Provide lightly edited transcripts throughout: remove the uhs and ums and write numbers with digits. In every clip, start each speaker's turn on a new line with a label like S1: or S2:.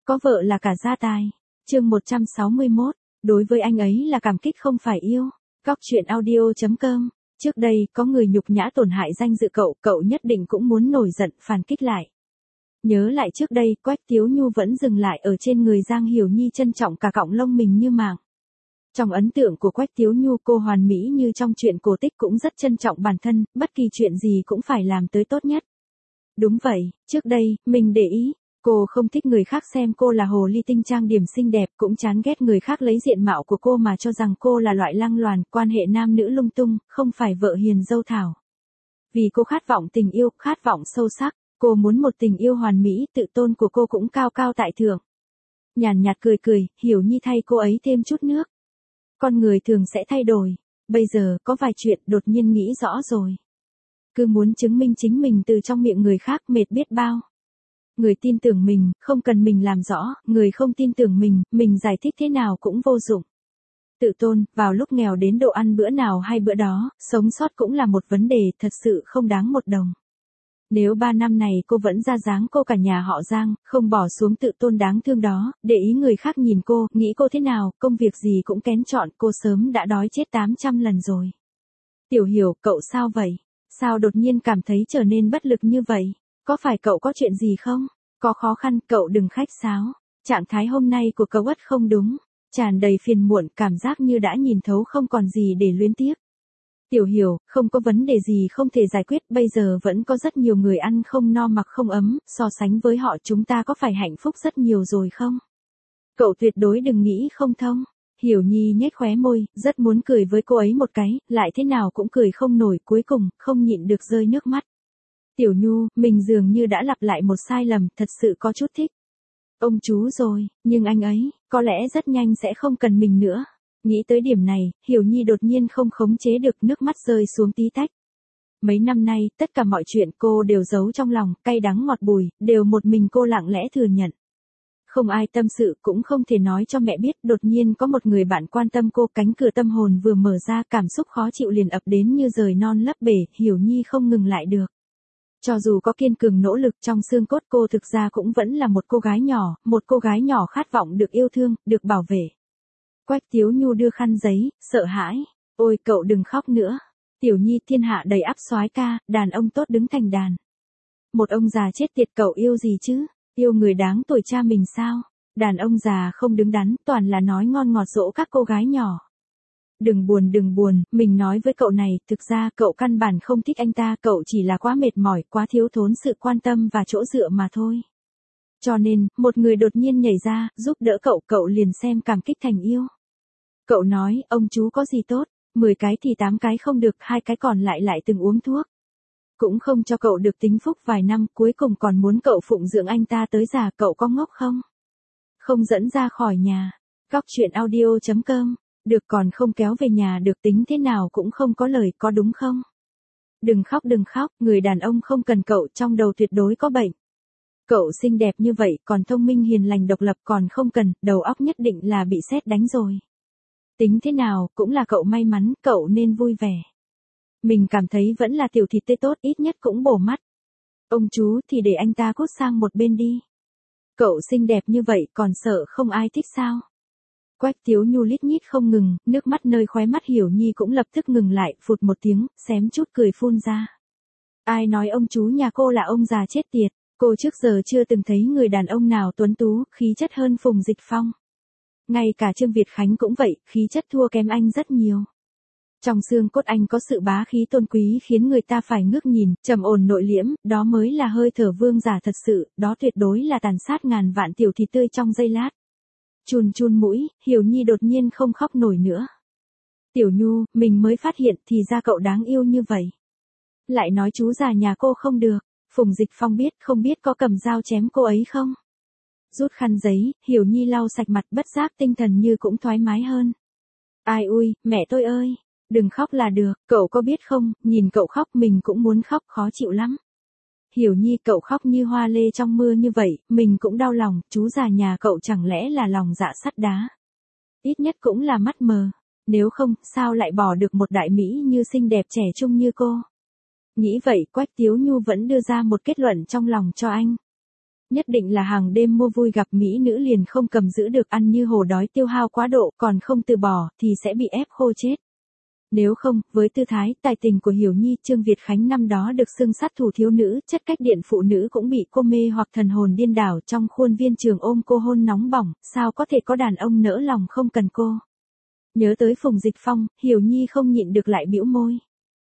S1: có vợ là cả gia tài. Chương 161, đối với anh ấy là cảm kích không phải yêu. Góc truyện audio.com. Trước đây, có người nhục nhã tổn hại danh dự cậu nhất định cũng muốn nổi giận phản kích lại. Nhớ lại trước đây, Quách Tiếu Nhu vẫn dừng lại ở trên người Giang Hiểu Nhi, trân trọng cả cọng lông mình như mạng. Trong ấn tượng của Quách Tiếu Nhu, cô hoàn mỹ như trong truyện cổ tích, cũng rất trân trọng bản thân, bất kỳ chuyện gì cũng phải làm tới tốt nhất. Đúng vậy, trước đây, mình để ý, cô không thích người khác xem cô là hồ ly tinh trang điểm xinh đẹp, cũng chán ghét người khác lấy diện mạo của cô mà cho rằng cô là loại lăng loàn, quan hệ nam nữ lung tung, không phải vợ hiền dâu thảo. Vì cô khát vọng tình yêu, khát vọng sâu sắc, cô muốn một tình yêu hoàn mỹ, tự tôn của cô cũng cao cao tại thượng. Nhàn nhạt cười, Hiểu Nhi thay cô ấy thêm chút nước. Con người thường sẽ thay đổi, bây giờ có vài chuyện đột nhiên nghĩ rõ rồi. Cứ muốn chứng minh chính mình từ trong miệng người khác mệt biết bao. Người tin tưởng mình, không cần mình làm rõ, người không tin tưởng mình giải thích thế nào cũng vô dụng. Tự tôn, vào lúc nghèo đến độ ăn bữa nào hay bữa đó, sống sót cũng là một vấn đề, thật sự không đáng một đồng. Nếu 3 năm này cô vẫn ra dáng cô cả nhà họ Giang, không bỏ xuống tự tôn đáng thương đó, để ý người khác nhìn cô, nghĩ cô thế nào, công việc gì cũng kén chọn, cô sớm đã đói chết 800 lần rồi. Tiểu Hiểu, cậu sao vậy? Sao đột nhiên cảm thấy trở nên bất lực như vậy? Có phải cậu có chuyện gì không? Có khó khăn, cậu đừng khách sáo. Trạng thái hôm nay của cậu ất không đúng. Tràn đầy phiền muộn, cảm giác như đã nhìn thấu không còn gì để luyến tiếc. Tiểu Hiểu, không có vấn đề gì không thể giải quyết, bây giờ vẫn có rất nhiều người ăn không no mặc không ấm, so sánh với họ chúng ta có phải hạnh phúc rất nhiều rồi không? Cậu tuyệt đối đừng nghĩ không thông. Hiểu Nhi nhếch khóe môi, rất muốn cười với cô ấy một cái, lại thế nào cũng cười không nổi, cuối cùng, không nhịn được rơi nước mắt. Tiểu Nhu, mình dường như đã lặp lại một sai lầm, thật sự có chút thích ông chú rồi, nhưng anh ấy, có lẽ rất nhanh sẽ không cần mình nữa. Nghĩ tới điểm này, Hiểu Nhi đột nhiên không khống chế được, nước mắt rơi xuống tí tách. Mấy năm nay, tất cả mọi chuyện cô đều giấu trong lòng, cay đắng ngọt bùi, đều một mình cô lặng lẽ thừa nhận. Không ai tâm sự, cũng không thể nói cho mẹ biết, đột nhiên có một người bạn quan tâm cô, cánh cửa tâm hồn vừa mở ra, cảm xúc khó chịu liền ập đến như rời non lấp bể, Hiểu Nhi không ngừng lại được. Cho dù có kiên cường nỗ lực trong xương cốt, cô thực ra cũng vẫn là một cô gái nhỏ, một cô gái nhỏ khát vọng được yêu thương, được bảo vệ. Quách Tiếu Nhu đưa khăn giấy, sợ hãi. Ôi cậu đừng khóc nữa. Tiểu Nhi, thiên hạ đầy ắp soái ca, đàn ông tốt đứng thành đàn. Một ông già chết tiệt, cậu yêu gì chứ? Yêu người đáng tuổi cha mình sao? Đàn ông già không đứng đắn, toàn là nói ngon ngọt dỗ các cô gái nhỏ. Đừng buồn, mình nói với cậu này, thực ra cậu căn bản không thích anh ta, cậu chỉ là quá mệt mỏi, quá thiếu thốn sự quan tâm và chỗ dựa mà thôi. Cho nên, một người đột nhiên nhảy ra, giúp đỡ cậu liền xem cảm kích thành yêu. Cậu nói, ông chú có gì tốt, 10 cái thì 8 cái không được, 2 cái còn lại từng uống thuốc. Cũng không cho cậu được tính phúc vài năm, cuối cùng còn muốn cậu phụng dưỡng anh ta tới già, cậu có ngốc không? Không dẫn ra khỏi nhà. Góc truyện audio.com. Được còn không kéo về nhà được, tính thế nào cũng không có lời, có đúng không? Đừng khóc, người đàn ông không cần cậu, trong đầu tuyệt đối có bệnh. Cậu xinh đẹp như vậy, còn thông minh hiền lành độc lập, còn không cần, đầu óc nhất định là bị sét đánh rồi. Tính thế nào, cũng là cậu may mắn, cậu nên vui vẻ. Mình cảm thấy vẫn là tiểu thịt tê tốt, ít nhất cũng bổ mắt. Ông chú thì để anh ta cút sang một bên đi. Cậu xinh đẹp như vậy, còn sợ không ai thích sao? Quách Tiếu Nhu lít nhít không ngừng, nước mắt nơi khóe mắt Hiểu Nhi cũng lập tức ngừng lại, phụt một tiếng, xém chút cười phun ra. Ai nói ông chú nhà cô là ông già chết tiệt, cô trước giờ chưa từng thấy người đàn ông nào tuấn tú, khí chất hơn Phùng Dịch Phong. Ngay cả Trương Việt Khánh cũng vậy, khí chất thua kém anh rất nhiều. Trong xương cốt anh có sự bá khí tôn quý khiến người ta phải ngước nhìn, trầm ổn nội liễm, đó mới là hơi thở vương giả thật sự, đó tuyệt đối là tàn sát ngàn vạn tiểu thịt tươi trong giây lát. Chun mũi, Hiểu Nhi đột nhiên không khóc nổi nữa. Tiểu Nhu, mình mới phát hiện thì ra cậu đáng yêu như vậy. Lại nói chú già nhà cô không được, Phùng Dịch Phong biết không biết có cầm dao chém cô ấy không? Rút khăn giấy, Hiểu Nhi lau sạch mặt, bất giác tinh thần như cũng thoải mái hơn. Ai ui, mẹ tôi ơi, đừng khóc là được, cậu có biết không, nhìn cậu khóc mình cũng muốn khóc, khó chịu lắm. Hiểu Nhi, cậu khóc như hoa lê trong mưa như vậy, mình cũng đau lòng, chú già nhà cậu chẳng lẽ là lòng dạ sắt đá. Ít nhất cũng là mắt mờ, nếu không, sao lại bỏ được một đại mỹ như xinh đẹp trẻ trung như cô. Nghĩ vậy, Quách Tiếu Nhu vẫn đưa ra một kết luận trong lòng cho anh. Nhất định là hàng đêm mua vui gặp mỹ nữ liền không cầm giữ được, ăn như hổ đói tiêu hao quá độ, còn không từ bỏ, thì sẽ bị ép khô chết. Nếu không, với tư thái, tài tình của Hiểu Nhi, Trương Việt Khánh năm đó được xưng sát thủ thiếu nữ, chất cách điện phụ nữ cũng bị cô mê hoặc thần hồn điên đảo, trong khuôn viên trường ôm cô hôn nóng bỏng, sao có thể có đàn ông nỡ lòng không cần cô. Nhớ tới Phùng Dịch Phong, Hiểu Nhi không nhịn được lại bĩu môi.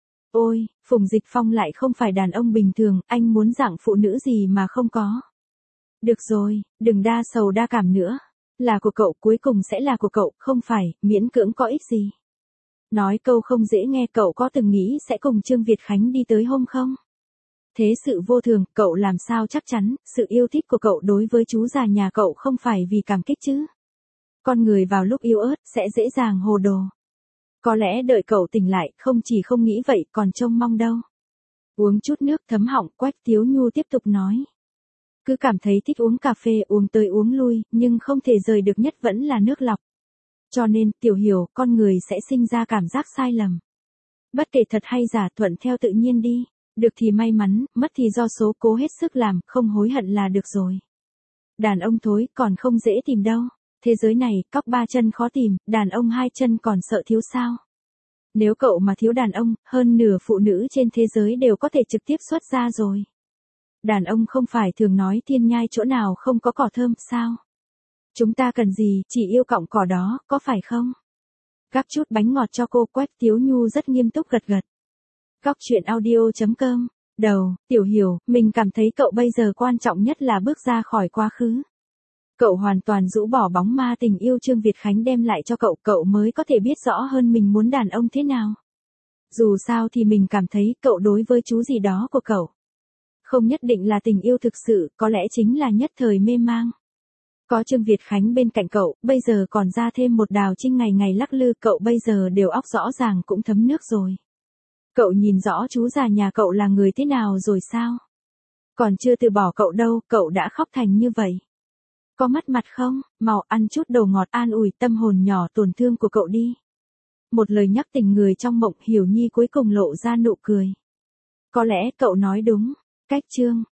S1: Ôi, Phùng Dịch Phong lại không phải đàn ông bình thường, anh muốn dạng phụ nữ gì mà không có. Được rồi, đừng đa sầu đa cảm nữa. Là của cậu, cuối cùng sẽ là của cậu, không phải, miễn cưỡng có ích gì. Nói câu không dễ nghe, cậu có từng nghĩ sẽ cùng Trương Việt Khánh đi tới hôm không? Thế sự vô thường, cậu làm sao chắc chắn, sự yêu thích của cậu đối với chú già nhà cậu không phải vì cảm kích chứ? Con người vào lúc yếu ớt, sẽ dễ dàng hồ đồ. Có lẽ đợi cậu tỉnh lại, không chỉ không nghĩ vậy, còn trông mong đâu. Uống chút nước thấm họng, Quách Tiếu Nhu tiếp tục nói. Cứ cảm thấy thích uống cà phê, uống tới uống lui, nhưng không thể rời được nhất vẫn là nước lọc. Cho nên, Tiểu Hiểu, con người sẽ sinh ra cảm giác sai lầm. Bất kể thật hay giả, thuận theo tự nhiên đi. Được thì may mắn, mất thì do số, cố hết sức làm, không hối hận là được rồi. Đàn ông thối, còn không dễ tìm đâu. Thế giới này, cóc ba chân khó tìm, đàn ông hai chân còn sợ thiếu sao. Nếu cậu mà thiếu đàn ông, hơn nửa phụ nữ trên thế giới đều có thể trực tiếp xuất ra rồi. Đàn ông không phải thường nói thiên nhai chỗ nào không có cỏ thơm, sao? Chúng ta cần gì, chỉ yêu cọng cỏ đó, có phải không? Gắp chút bánh ngọt cho cô, Quách Tiếu Nhu rất nghiêm túc gật gật. Góc chuyện audio.com. Đầu, Tiểu Hiểu, mình cảm thấy cậu bây giờ quan trọng nhất là bước ra khỏi quá khứ. Cậu hoàn toàn rũ bỏ bóng ma tình yêu Trương Việt Khánh đem lại cho cậu, cậu mới có thể biết rõ hơn mình muốn đàn ông thế nào. Dù sao thì mình cảm thấy cậu đối với chú gì đó của cậu không nhất định là tình yêu thực sự, có lẽ chính là nhất thời mê mang. Có Trương Việt Khánh bên cạnh cậu, bây giờ còn ra thêm một Đào Trinh ngày ngày lắc lư, cậu bây giờ đều óc rõ ràng cũng thấm nước rồi. Cậu nhìn rõ chú già nhà cậu là người thế nào rồi sao? Còn chưa từ bỏ cậu đâu, cậu đã khóc thành như vậy. Có mất mặt không? Mau ăn chút đồ ngọt an ủi tâm hồn nhỏ tổn thương của cậu đi. Một lời nhắc tình người trong mộng, Hiểu Nhi cuối cùng lộ ra nụ cười. Có lẽ cậu nói đúng. Cách chương